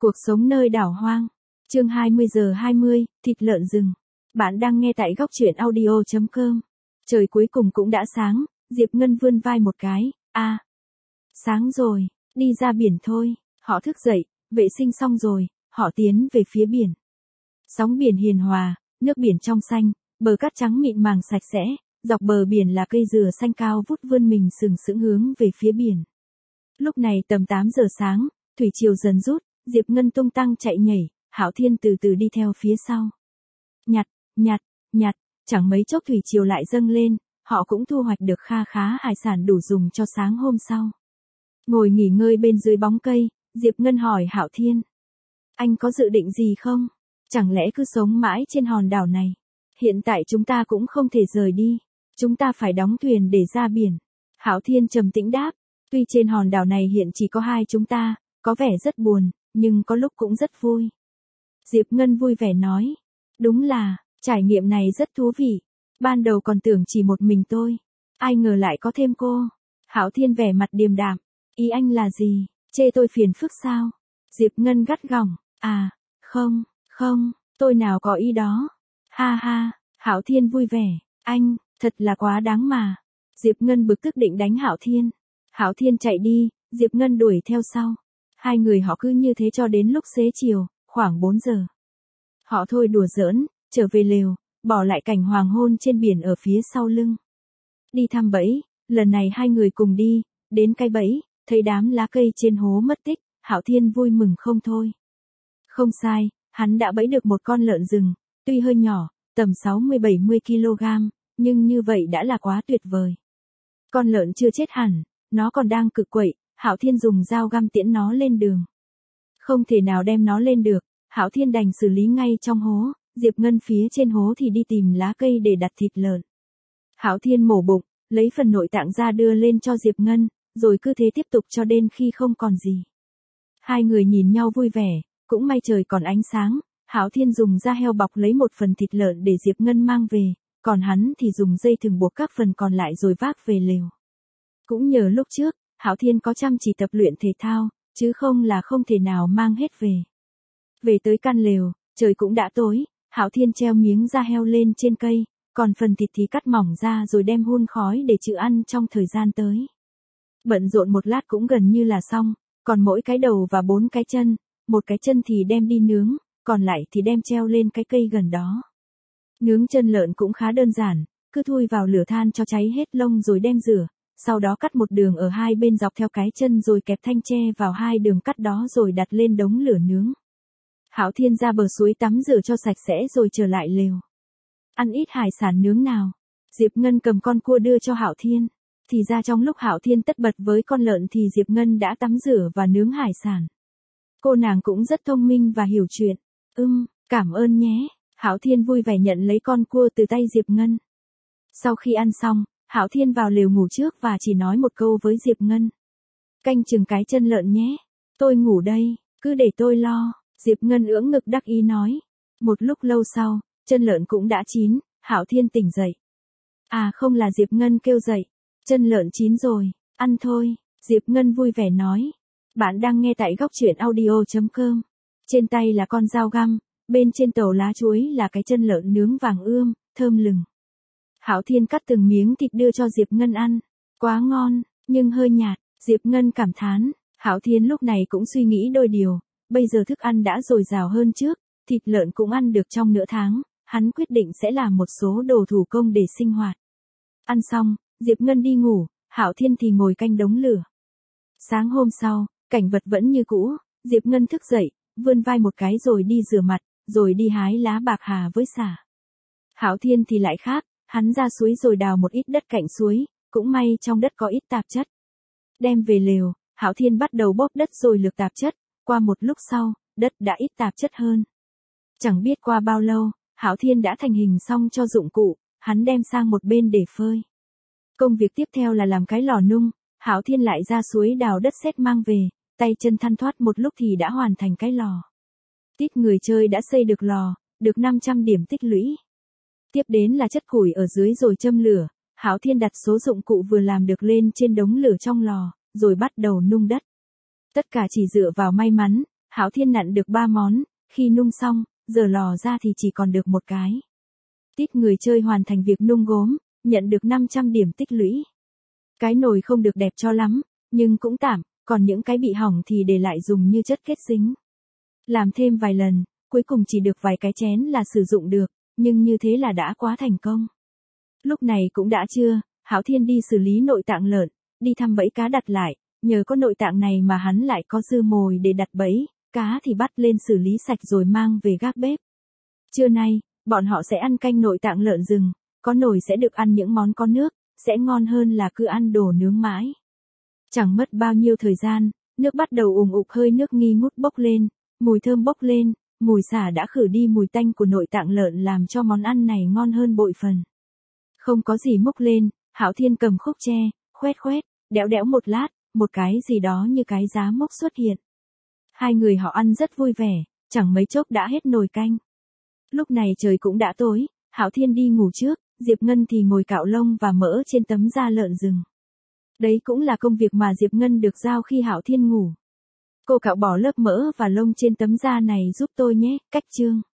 Cuộc sống nơi đảo hoang. Chương 20:20, thịt lợn rừng. Bạn đang nghe tại góc truyện audio.com. Trời cuối cùng cũng đã sáng, Diệp Ngân vươn vai một cái, sáng rồi, đi ra biển thôi. Họ thức dậy, vệ sinh xong rồi, họ tiến về phía biển. Sóng biển hiền hòa, nước biển trong xanh, bờ cát trắng mịn màng sạch sẽ, dọc bờ biển là cây dừa xanh cao vút vươn mình sừng sững hướng về phía biển. Lúc này tầm 8 giờ sáng, thủy triều dần rút, Diệp Ngân tung tăng chạy nhảy, Hạo Thiên từ từ đi theo phía sau. Nhặt, chẳng mấy chốc thủy triều lại dâng lên, họ cũng thu hoạch được kha khá hải sản đủ dùng cho sáng hôm sau. Ngồi nghỉ ngơi bên dưới bóng cây, Diệp Ngân hỏi Hạo Thiên. Anh có dự định gì không? Chẳng lẽ cứ sống mãi trên hòn đảo này? Hiện tại chúng ta cũng không thể rời đi. Chúng ta phải đóng thuyền để ra biển. Hạo Thiên trầm tĩnh đáp. Tuy trên hòn đảo này hiện chỉ có hai chúng ta, có vẻ rất buồn, nhưng có lúc cũng rất vui. Diệp Ngân vui vẻ nói. Đúng là, trải nghiệm này rất thú vị. Ban đầu còn tưởng chỉ một mình tôi. Ai ngờ lại có thêm cô. Hạo Thiên vẻ mặt điềm đạm. Ý anh là gì? Chê tôi phiền phức sao? Diệp Ngân gắt gỏng. Không, tôi nào có ý đó. Ha ha, Hạo Thiên vui vẻ. Anh, thật là quá đáng mà. Diệp Ngân bực tức định đánh Hạo Thiên. Hạo Thiên chạy đi, Diệp Ngân đuổi theo sau. Hai người họ cứ như thế cho đến lúc xế chiều, khoảng 4 giờ. Họ thôi đùa giỡn, trở về lều, bỏ lại cảnh hoàng hôn trên biển ở phía sau lưng. Đi thăm bẫy, lần này hai người cùng đi, đến cái bẫy, thấy đám lá cây trên hố mất tích, Hạo Thiên vui mừng không thôi. Không sai, hắn đã bẫy được một con lợn rừng, tuy hơi nhỏ, tầm 60-70 kg, nhưng như vậy đã là quá tuyệt vời. Con lợn chưa chết hẳn, nó còn đang cực quậy, Hạo Thiên dùng dao găm tiễn nó lên đường. Không thể nào đem nó lên được, Hạo Thiên đành xử lý ngay trong hố, Diệp Ngân phía trên hố thì đi tìm lá cây để đặt thịt lợn. Hạo Thiên mổ bụng, lấy phần nội tạng ra đưa lên cho Diệp Ngân, rồi cứ thế tiếp tục cho đến khi không còn gì. Hai người nhìn nhau vui vẻ, cũng may trời còn ánh sáng, Hạo Thiên dùng da heo bọc lấy một phần thịt lợn để Diệp Ngân mang về, còn hắn thì dùng dây thừng buộc các phần còn lại rồi vác về lều. Cũng nhờ lúc trước, Hạo Thiên có chăm chỉ tập luyện thể thao, chứ không là không thể nào mang hết về. Về tới căn lều, trời cũng đã tối, Hạo Thiên treo miếng da heo lên trên cây, còn phần thịt thì cắt mỏng ra rồi đem hun khói để chữ ăn trong thời gian tới. Bận rộn một lát cũng gần như là xong, còn mỗi cái đầu và 4 cái chân, một cái chân thì đem đi nướng, còn lại thì đem treo lên cái cây gần đó. Nướng chân lợn cũng khá đơn giản, cứ thui vào lửa than cho cháy hết lông rồi đem rửa, sau đó cắt một đường ở hai bên dọc theo cái chân rồi kẹp thanh tre vào hai đường cắt đó rồi đặt lên đống lửa nướng. Hạo Thiên ra bờ suối tắm rửa cho sạch sẽ rồi trở lại lều. Ăn ít hải sản nướng nào. Diệp Ngân cầm con cua đưa cho Hạo Thiên. Thì ra trong lúc Hạo Thiên tất bật với con lợn thì Diệp Ngân đã tắm rửa và nướng hải sản. Cô nàng cũng rất thông minh và hiểu chuyện. Cảm ơn nhé. Hạo Thiên vui vẻ nhận lấy con cua từ tay Diệp Ngân. Sau khi ăn xong, Hạo Thiên vào lều ngủ trước và chỉ nói một câu với Diệp Ngân. Canh chừng cái chân lợn nhé. Tôi ngủ đây, cứ để tôi lo. Diệp Ngân ưỡn ngực đắc ý nói. Một lúc lâu sau, chân lợn cũng đã chín, Hạo Thiên tỉnh dậy. Không là Diệp Ngân kêu dậy. Chân lợn chín rồi, ăn thôi. Diệp Ngân vui vẻ nói. Bạn đang nghe tại góc truyện audio.com. Trên tay là con dao găm, bên trên tàu lá chuối là cái chân lợn nướng vàng ươm, thơm lừng. Hạo Thiên cắt từng miếng thịt đưa cho Diệp Ngân ăn. Quá ngon, nhưng hơi nhạt, Diệp Ngân cảm thán. Hạo Thiên lúc này cũng suy nghĩ đôi điều. Bây giờ thức ăn đã dồi dào hơn trước, thịt lợn cũng ăn được trong nửa tháng, hắn quyết định sẽ làm một số đồ thủ công để sinh hoạt. Ăn xong, Diệp Ngân đi ngủ, Hạo Thiên thì ngồi canh đống lửa. Sáng hôm sau, cảnh vật vẫn như cũ, Diệp Ngân thức dậy, vươn vai một cái rồi đi rửa mặt, rồi đi hái lá bạc hà với sả. Hạo Thiên thì lại khác, hắn ra suối rồi đào một ít đất cạnh suối, cũng may trong đất có ít tạp chất. Đem về lều, Hạo Thiên bắt đầu bóp đất rồi lược tạp chất, qua một lúc sau, đất đã ít tạp chất hơn. Chẳng biết qua bao lâu, Hạo Thiên đã thành hình xong cho dụng cụ, hắn đem sang một bên để phơi. Công việc tiếp theo là làm cái lò nung, Hạo Thiên lại ra suối đào đất sét mang về, tay chân thăn thoát một lúc thì đã hoàn thành cái lò. Tít người chơi đã xây được lò, được 500 điểm tích lũy. Tiếp đến là chất củi ở dưới rồi châm lửa, Hạo Thiên đặt số dụng cụ vừa làm được lên trên đống lửa trong lò, rồi bắt đầu nung đất. Tất cả chỉ dựa vào may mắn, Hạo Thiên nặn được 3 món, khi nung xong, giờ lò ra thì chỉ còn được một cái. Tít người chơi hoàn thành việc nung gốm, nhận được 500 điểm tích lũy. Cái nồi không được đẹp cho lắm, nhưng cũng tạm, còn những cái bị hỏng thì để lại dùng như chất kết dính. Làm thêm vài lần, cuối cùng chỉ được vài cái chén là sử dụng được, nhưng như thế là đã quá thành công. Lúc này cũng đã trưa, Hạo Thiên đi xử lý nội tạng lợn, đi thăm bẫy cá đặt lại, nhờ có nội tạng này mà hắn lại có dư mồi để đặt bẫy, cá thì bắt lên xử lý sạch rồi mang về gác bếp. Trưa nay, bọn họ sẽ ăn canh nội tạng lợn rừng, có nồi sẽ được ăn những món có nước, sẽ ngon hơn là cứ ăn đồ nướng mãi. Chẳng mất bao nhiêu thời gian, nước bắt đầu ùn ục hơi nước nghi ngút bốc lên, mùi thơm bốc lên, mùi xả đã khử đi mùi tanh của nội tạng lợn làm cho món ăn này ngon hơn bội phần. Không có gì múc lên, Hạo Thiên cầm khúc tre, khoét khoét, đẽo đẽo một lát, một cái gì đó như cái giá mốc xuất hiện. Hai người họ ăn rất vui vẻ, chẳng mấy chốc đã hết nồi canh. Lúc này trời cũng đã tối, Hạo Thiên đi ngủ trước, Diệp Ngân thì ngồi cạo lông và mỡ trên tấm da lợn rừng. Đấy cũng là công việc mà Diệp Ngân được giao khi Hạo Thiên ngủ. Cô cạo bỏ lớp mỡ và lông trên tấm da này giúp tôi nhé, cách chương.